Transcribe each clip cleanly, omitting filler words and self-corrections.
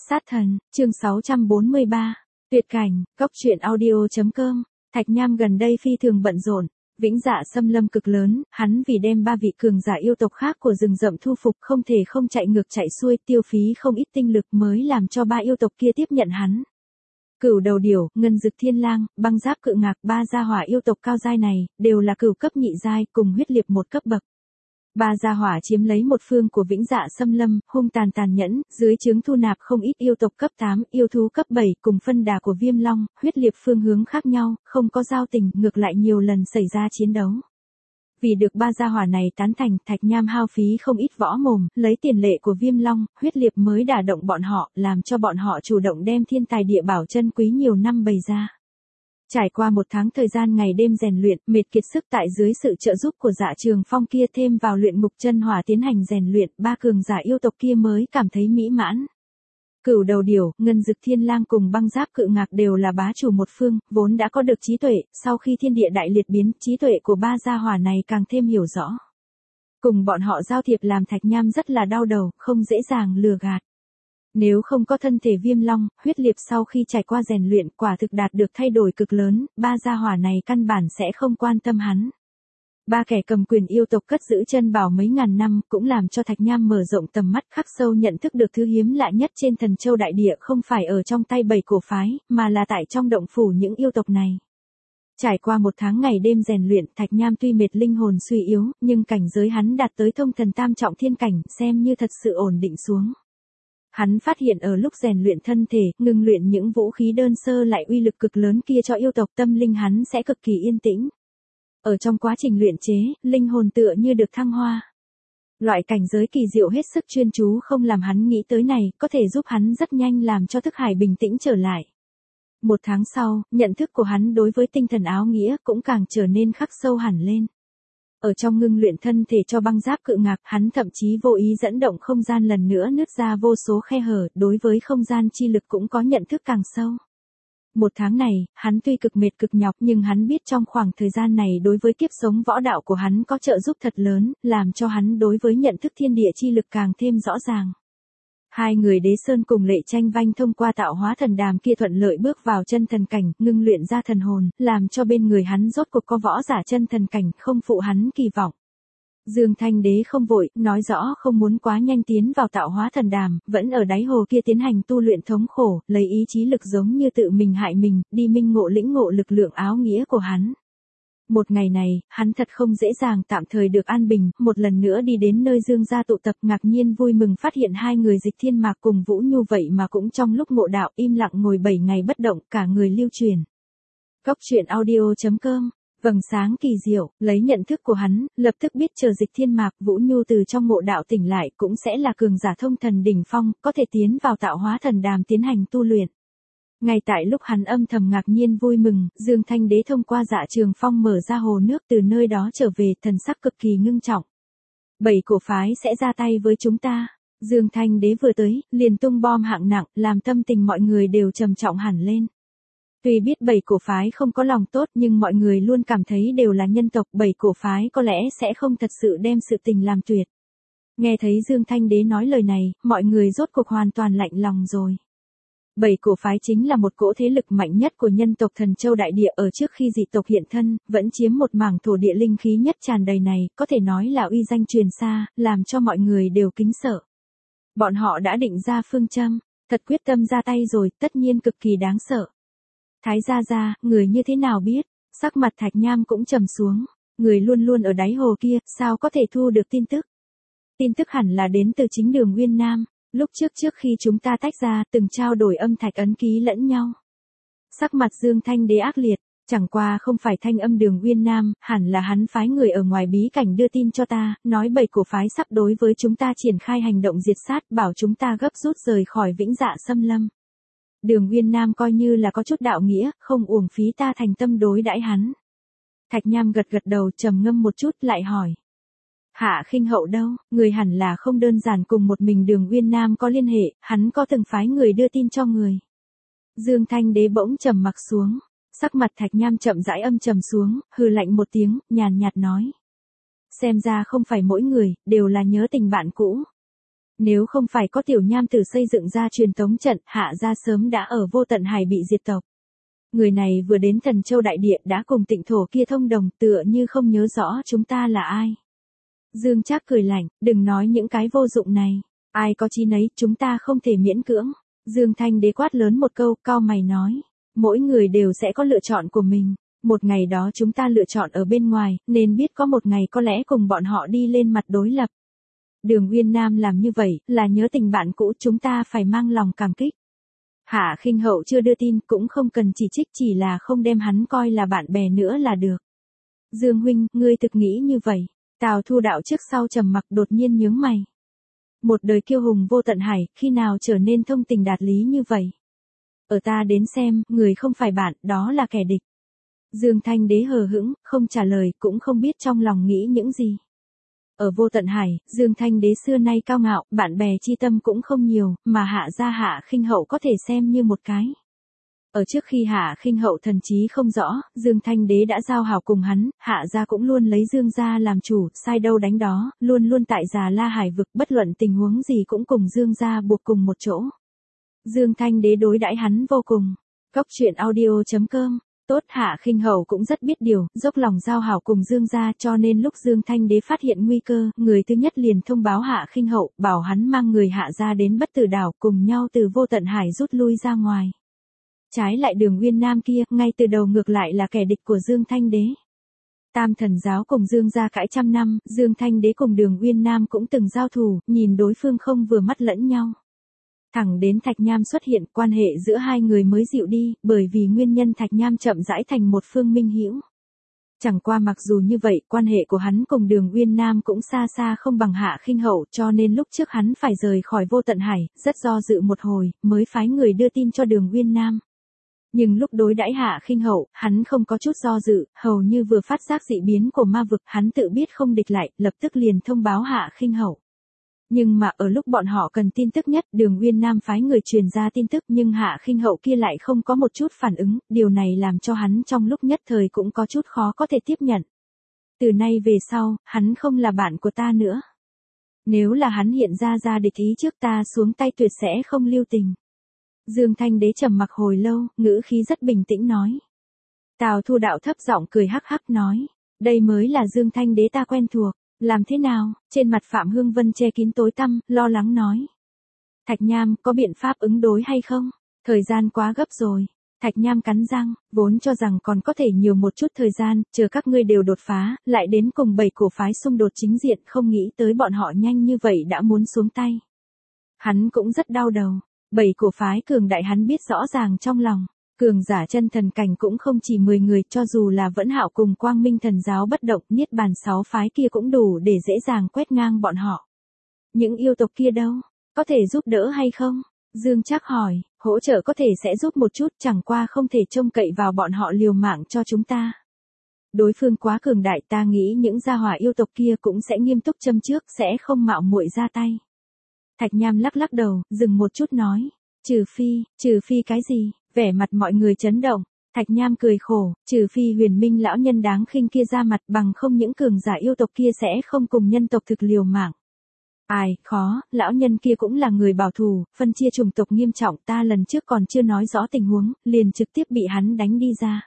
Sát thần, chương 643. Tuyệt cảnh, cốc truyện audio.com. Thạch Nham gần đây phi thường bận rộn, vĩnh dạ xâm lâm cực lớn, hắn vì đem 3 vị cường giả yêu tộc khác của rừng rậm thu phục không thể không chạy ngược chạy xuôi, tiêu phí không ít tinh lực mới làm cho 3 yêu tộc kia tiếp nhận hắn. Cửu đầu điểu, ngân dực thiên lang, băng giáp cự ngạc, 3 gia hỏa yêu tộc cao giai này, đều là cửu cấp nhị giai, cùng huyết liệt một cấp bậc. 3 gia hỏa chiếm lấy một phương của vĩnh dạ xâm lâm, hung tàn tàn nhẫn, dưới trướng thu nạp không ít yêu tộc cấp 8, yêu thú cấp 7, cùng phân đà của viêm long, huyết liệt phương hướng khác nhau, không có giao tình, ngược lại nhiều lần xảy ra chiến đấu. Vì được 3 gia hỏa này tán thành, Thạch Nham hao phí không ít võ mồm, lấy tiền lệ của viêm long, huyết liệt mới đả động bọn họ, làm cho bọn họ chủ động đem thiên tài địa bảo chân quý nhiều năm bày ra. Trải qua 1 tháng thời gian ngày đêm rèn luyện, mệt kiệt sức tại dưới sự trợ giúp của Dạ Trường Phong kia thêm vào luyện ngục chân hỏa tiến hành rèn luyện, 3 cường giả yêu tộc kia mới cảm thấy mỹ mãn. Cửu đầu điểu, ngân dực thiên lang cùng băng giáp cự ngạc đều là bá chủ một phương, vốn đã có được trí tuệ, sau khi thiên địa đại liệt biến, trí tuệ của 3 gia hỏa này càng thêm hiểu rõ. Cùng bọn họ giao thiệp làm Thạch Nham rất là đau đầu, không dễ dàng lừa gạt. Nếu không có thân thể viêm long, huyết liệt sau khi trải qua rèn luyện quả thực đạt được thay đổi cực lớn, 3 gia hỏa này căn bản sẽ không quan tâm hắn. 3 kẻ cầm quyền yêu tộc cất giữ chân bảo mấy ngàn năm cũng làm cho Thạch Nham mở rộng tầm mắt, khắc sâu nhận thức được thứ hiếm lạ nhất trên Thần Châu đại địa không phải ở trong tay 7 cổ phái, mà là tại trong động phủ những yêu tộc này. Trải qua 1 tháng ngày đêm rèn luyện, Thạch Nham tuy mệt linh hồn suy yếu, nhưng cảnh giới hắn đạt tới thông thần tam trọng thiên cảnh, xem như thật sự ổn định xuống. Hắn phát hiện ở lúc rèn luyện thân thể, ngừng luyện những vũ khí đơn sơ lại uy lực cực lớn kia cho yêu tộc, tâm linh hắn sẽ cực kỳ yên tĩnh. Ở trong quá trình luyện chế, linh hồn tựa như được thăng hoa. Loại cảnh giới kỳ diệu hết sức chuyên chú không làm hắn nghĩ tới này, có thể giúp hắn rất nhanh làm cho thức hải bình tĩnh trở lại. 1 tháng sau, nhận thức của hắn đối với tinh thần áo nghĩa cũng càng trở nên khắc sâu hẳn lên. Ở trong ngưng luyện thân thể cho băng giáp cự ngạc, hắn thậm chí vô ý dẫn động không gian lần nữa nứt ra vô số khe hở, đối với không gian chi lực cũng có nhận thức càng sâu. 1 tháng này, hắn tuy cực mệt cực nhọc nhưng hắn biết trong khoảng thời gian này đối với kiếp sống võ đạo của hắn có trợ giúp thật lớn, làm cho hắn đối với nhận thức thiên địa chi lực càng thêm rõ ràng. 2 người Đế Sơn cùng Lệ Tranh Vanh thông qua tạo hóa thần đàm kia thuận lợi bước vào chân thần cảnh, ngưng luyện ra thần hồn, làm cho bên người hắn rốt cuộc có võ giả chân thần cảnh, không phụ hắn kỳ vọng. Dương Thanh Đế không vội, nói rõ không muốn quá nhanh tiến vào tạo hóa thần đàm, vẫn ở đáy hồ kia tiến hành tu luyện thống khổ, lấy ý chí lực giống như tự mình hại mình, đi minh ngộ lĩnh ngộ lực lượng áo nghĩa của hắn. Một ngày này, hắn thật không dễ dàng tạm thời được an bình, một lần nữa đi đến nơi Dương gia tụ tập, ngạc nhiên vui mừng phát hiện 2 người Dịch Thiên Mạc cùng Vũ Nhu vậy mà cũng trong lúc ngộ đạo im lặng ngồi 7 ngày bất động, cả người lưu truyền. Cốc truyện audio.com. Vầng sáng kỳ diệu, lấy nhận thức của hắn, lập tức biết chờ Dịch Thiên Mạc, Vũ Nhu từ trong ngộ đạo tỉnh lại cũng sẽ là cường giả thông thần đỉnh phong, có thể tiến vào tạo hóa thần đàm tiến hành tu luyện. Ngay tại lúc hắn âm thầm ngạc nhiên vui mừng, Dương Thanh Đế thông qua Dạ Trường Phong mở ra hồ nước từ nơi đó trở về, thần sắc cực kỳ ngưng trọng. 7 cổ phái sẽ ra tay với chúng ta. Dương Thanh Đế vừa tới, liền tung bom hạng nặng, làm tâm tình mọi người đều trầm trọng hẳn lên. Tuy biết 7 cổ phái không có lòng tốt nhưng mọi người luôn cảm thấy đều là nhân tộc, 7 cổ phái có lẽ sẽ không thật sự đem sự tình làm tuyệt. Nghe thấy Dương Thanh Đế nói lời này, mọi người rốt cuộc hoàn toàn lạnh lòng rồi. 7 cổ phái chính là một cỗ thế lực mạnh nhất của nhân tộc Thần Châu đại địa, ở trước khi dị tộc hiện thân, vẫn chiếm một mảng thổ địa linh khí nhất tràn đầy này, có thể nói là uy danh truyền xa, làm cho mọi người đều kính sợ. Bọn họ đã định ra phương châm, thật quyết tâm ra tay rồi, tất nhiên cực kỳ đáng sợ. Thái gia, người như thế nào biết? Sắc mặt Thạch Nham cũng trầm xuống, người luôn luôn ở đáy hồ kia, sao có thể thu được tin tức? Tin tức hẳn là đến từ chính Đường Nguyên Nam. Lúc trước khi chúng ta tách ra, từng trao đổi âm thạch ấn ký lẫn nhau. Sắc mặt Dương Thanh Đế ác liệt, chẳng qua không phải thanh âm Đường Nguyên Nam, hẳn là hắn phái người ở ngoài bí cảnh đưa tin cho ta, nói 7 cổ phái sắp đối với chúng ta triển khai hành động diệt sát, bảo chúng ta gấp rút rời khỏi vĩnh dạ xâm lâm. Đường Nguyên Nam coi như là có chút đạo nghĩa, không uổng phí ta thành tâm đối đãi hắn. Thạch Nham gật đầu trầm ngâm một chút lại hỏi. Hạ Khinh Hậu đâu, người hẳn là không đơn giản cùng một mình Đường Nguyên Nam có liên hệ, hắn có từng phái người đưa tin cho người. Dương Thanh Đế bỗng trầm mặc xuống, sắc mặt Thạch Nham chậm rãi âm trầm xuống, hừ lạnh một tiếng, nhàn nhạt nói. Xem ra không phải mỗi người, đều là nhớ tình bạn cũ. Nếu không phải có Tiểu Nham Tử xây dựng ra truyền tống trận, Hạ gia sớm đã ở Vô Tận Hải bị diệt tộc. Người này vừa đến Thần Châu Đại Địa đã cùng Tịnh Thổ kia thông đồng, tựa như không nhớ rõ chúng ta là ai. Dương Trác cười lạnh, đừng nói những cái vô dụng này. Ai có chí nấy, chúng ta không thể miễn cưỡng. Dương Thanh Đế quát lớn một câu, cau mày nói. Mỗi người đều sẽ có lựa chọn của mình. Một ngày đó chúng ta lựa chọn ở bên ngoài, nên biết có một ngày có lẽ cùng bọn họ đi lên mặt đối lập. Đường Uyên Nam làm như vậy, là nhớ tình bạn cũ, chúng ta phải mang lòng cảm kích. Hạ Khinh Hậu chưa đưa tin, cũng không cần chỉ trích, chỉ là không đem hắn coi là bạn bè nữa là được. Dương huynh, ngươi thực nghĩ như vậy. Tào Thu Đạo trước sau trầm mặc, đột nhiên nhướng mày. Một đời kiêu hùng Vô Tận Hải, khi nào trở nên thông tình đạt lý như vậy? Ở ta đến xem, người không phải bạn, đó là kẻ địch. Dương Thanh Đế hờ hững, không trả lời, cũng không biết trong lòng nghĩ những gì. Ở Vô Tận Hải, Dương Thanh Đế xưa nay cao ngạo, bạn bè chi tâm cũng không nhiều, mà Hạ gia Hạ Khinh Hậu có thể xem như một cái. Ở trước khi Hạ Khinh Hậu thần trí không rõ, Dương Thanh Đế đã giao hảo cùng hắn, Hạ gia cũng luôn lấy Dương gia làm chủ, sai đâu đánh đó, luôn luôn tại Già La Hải vực, bất luận tình huống gì cũng cùng Dương gia buộc cùng một chỗ. Dương Thanh Đế đối đãi hắn vô cùng. Cóc truyện audio.com. Tốt, Hạ Khinh Hậu cũng rất biết điều, dốc lòng giao hảo cùng Dương gia, cho nên lúc Dương Thanh Đế phát hiện nguy cơ, người thứ nhất liền thông báo Hạ Khinh Hậu, bảo hắn mang người Hạ gia đến Bất Tử Đảo, cùng nhau từ Vô Tận Hải rút lui ra ngoài. Trái lại Đường Uyên Nam kia, ngay từ đầu ngược lại là kẻ địch của Dương Thanh Đế. Tam Thần giáo cùng Dương gia cãi trăm năm, Dương Thanh Đế cùng Đường Uyên Nam cũng từng giao thủ, nhìn đối phương không vừa mắt lẫn nhau. Thẳng đến Thạch Nham xuất hiện, quan hệ giữa hai người mới dịu đi, bởi vì nguyên nhân Thạch Nham chậm rãi thành một phương minh hữu. Chẳng qua mặc dù như vậy, quan hệ của hắn cùng Đường Uyên Nam cũng xa xa không bằng Hạ Khinh Hậu, cho nên lúc trước hắn phải rời khỏi Vô Tận Hải, rất do dự một hồi, mới phái người đưa tin cho Đường Uyên Nam. Nhưng lúc đối đãi Hạ Khinh Hậu, hắn không có chút do dự, hầu như vừa phát giác dị biến của ma vực, hắn tự biết không địch lại, lập tức liền thông báo Hạ Khinh Hậu. Nhưng mà ở lúc bọn họ cần tin tức nhất, Đường Uyên Nam phái người truyền ra tin tức, nhưng Hạ Khinh Hậu kia lại không có một chút phản ứng, điều này làm cho hắn trong lúc nhất thời cũng có chút khó có thể tiếp nhận. Từ nay về sau, hắn không là bạn của ta nữa. Nếu là hắn hiện ra địch ý trước ta xuống tay tuyệt sẽ không lưu tình. Dương Thanh Đế trầm mặc hồi lâu, ngữ khí rất bình tĩnh nói. Tào Thu Đạo thấp giọng cười hắc hắc nói, đây mới là Dương Thanh Đế ta quen thuộc. Làm thế nào? Trên mặt Phạm Hương Vân che kín tối tăm, lo lắng nói. Thạch Nham, có biện pháp ứng đối hay không? Thời gian quá gấp rồi. Thạch Nham cắn răng, vốn cho rằng còn có thể nhiều một chút thời gian, chờ các ngươi đều đột phá, lại đến cùng 7 cổ phái xung đột chính diện, không nghĩ tới bọn họ nhanh như vậy đã muốn xuống tay. Hắn cũng rất đau đầu. 7 cổ phái cường đại hắn biết rõ ràng trong lòng. Cường giả chân thần cảnh cũng không chỉ 10 người, cho dù là Vẫn Hạo cùng Quang Minh Thần giáo bất động, Niết Bàn 6 phái kia cũng đủ để dễ dàng quét ngang bọn họ. Những yêu tộc kia đâu? Có thể giúp đỡ hay không? Dương Trác hỏi, hỗ trợ có thể sẽ giúp một chút, chẳng qua không thể trông cậy vào bọn họ liều mạng cho chúng ta. Đối phương quá cường đại, ta nghĩ những gia hỏa yêu tộc kia cũng sẽ nghiêm túc châm trước, sẽ không mạo muội ra tay. Thạch Nham lắc lắc đầu, dừng một chút nói, trừ phi cái gì? Vẻ mặt mọi người chấn động. Thạch Nham cười khổ, trừ phi Huyền Minh lão nhân đáng khinh kia ra mặt, bằng không những cường giả yêu tộc kia sẽ không cùng nhân tộc thực liều mạng. Ai, khó, lão nhân kia cũng là người bảo thủ, phân chia chủng tộc nghiêm trọng, ta lần trước còn chưa nói rõ tình huống, liền trực tiếp bị hắn đánh đi ra.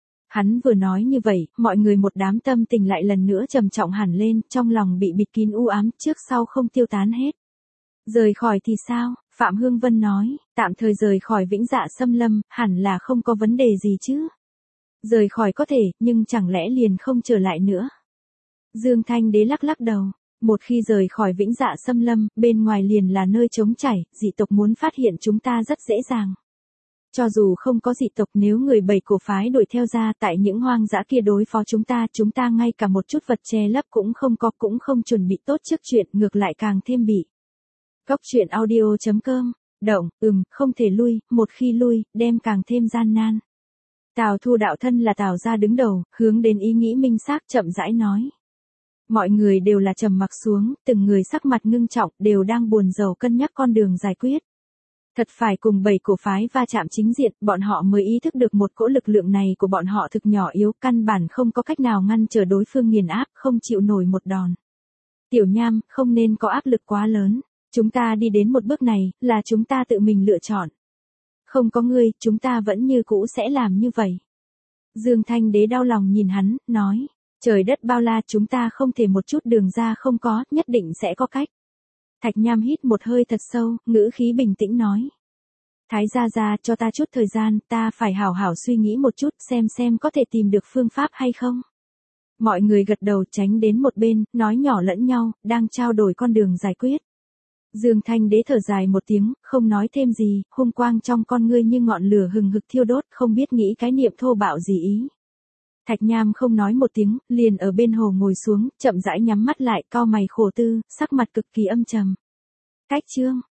Hắn vừa nói như vậy, mọi người một đám tâm tình lại lần nữa trầm trọng hẳn lên, trong lòng bị bịt kín u ám, trước sau không tiêu tán hết. Rời khỏi thì sao? Phạm Hương Vân nói, tạm thời rời khỏi Vĩnh Dạ Xâm Lâm, hẳn là không có vấn đề gì chứ. Rời khỏi có thể, nhưng chẳng lẽ liền không trở lại nữa. Dương Thanh Đế lắc lắc đầu, một khi rời khỏi Vĩnh Dạ Xâm Lâm, bên ngoài liền là nơi trống trải, dị tộc muốn phát hiện chúng ta rất dễ dàng. Cho dù không có dị tộc, nếu người 7 cổ phái đuổi theo ra tại những hoang dã kia đối phó chúng ta ngay cả một chút vật che lấp cũng không có, cũng không chuẩn bị tốt trước chuyện, ngược lại càng thêm bị. Cóc truyện audio.com, động, không thể lui, một khi lui, đem càng thêm gian nan. Tào Thu Đạo thân là Tào gia đứng đầu, hướng đến ý nghĩ minh xác chậm rãi nói. Mọi người đều là trầm mặc xuống, từng người sắc mặt ngưng trọng, đều đang buồn rầu cân nhắc con đường giải quyết. Thật phải cùng 7 cổ phái va chạm chính diện, bọn họ mới ý thức được một cỗ lực lượng này của bọn họ thực nhỏ yếu, căn bản không có cách nào ngăn trở đối phương nghiền áp, không chịu nổi một đòn. Tiểu Nham, không nên có áp lực quá lớn. Chúng ta đi đến một bước này, là chúng ta tự mình lựa chọn. Không có ngươi, chúng ta vẫn như cũ sẽ làm như vậy. Dương Thanh Đế đau lòng nhìn hắn, nói. Trời đất bao la, chúng ta không thể một chút đường ra không có, nhất định sẽ có cách. Thạch Nham hít một hơi thật sâu, ngữ khí bình tĩnh nói. Thái gia cho ta chút thời gian, ta phải hảo hảo suy nghĩ một chút xem có thể tìm được phương pháp hay không. Mọi người gật đầu tránh đến một bên, nói nhỏ lẫn nhau, đang trao đổi con đường giải quyết. Dương Thanh Đế thở dài một tiếng, không nói thêm gì, hung quang trong con ngươi như ngọn lửa hừng hực thiêu đốt, không biết nghĩ cái niệm thô bạo gì ý. Thạch Nham không nói một tiếng, liền ở bên hồ ngồi xuống, chậm rãi nhắm mắt lại, cau mày khổ tư, sắc mặt cực kỳ âm trầm. Cách chương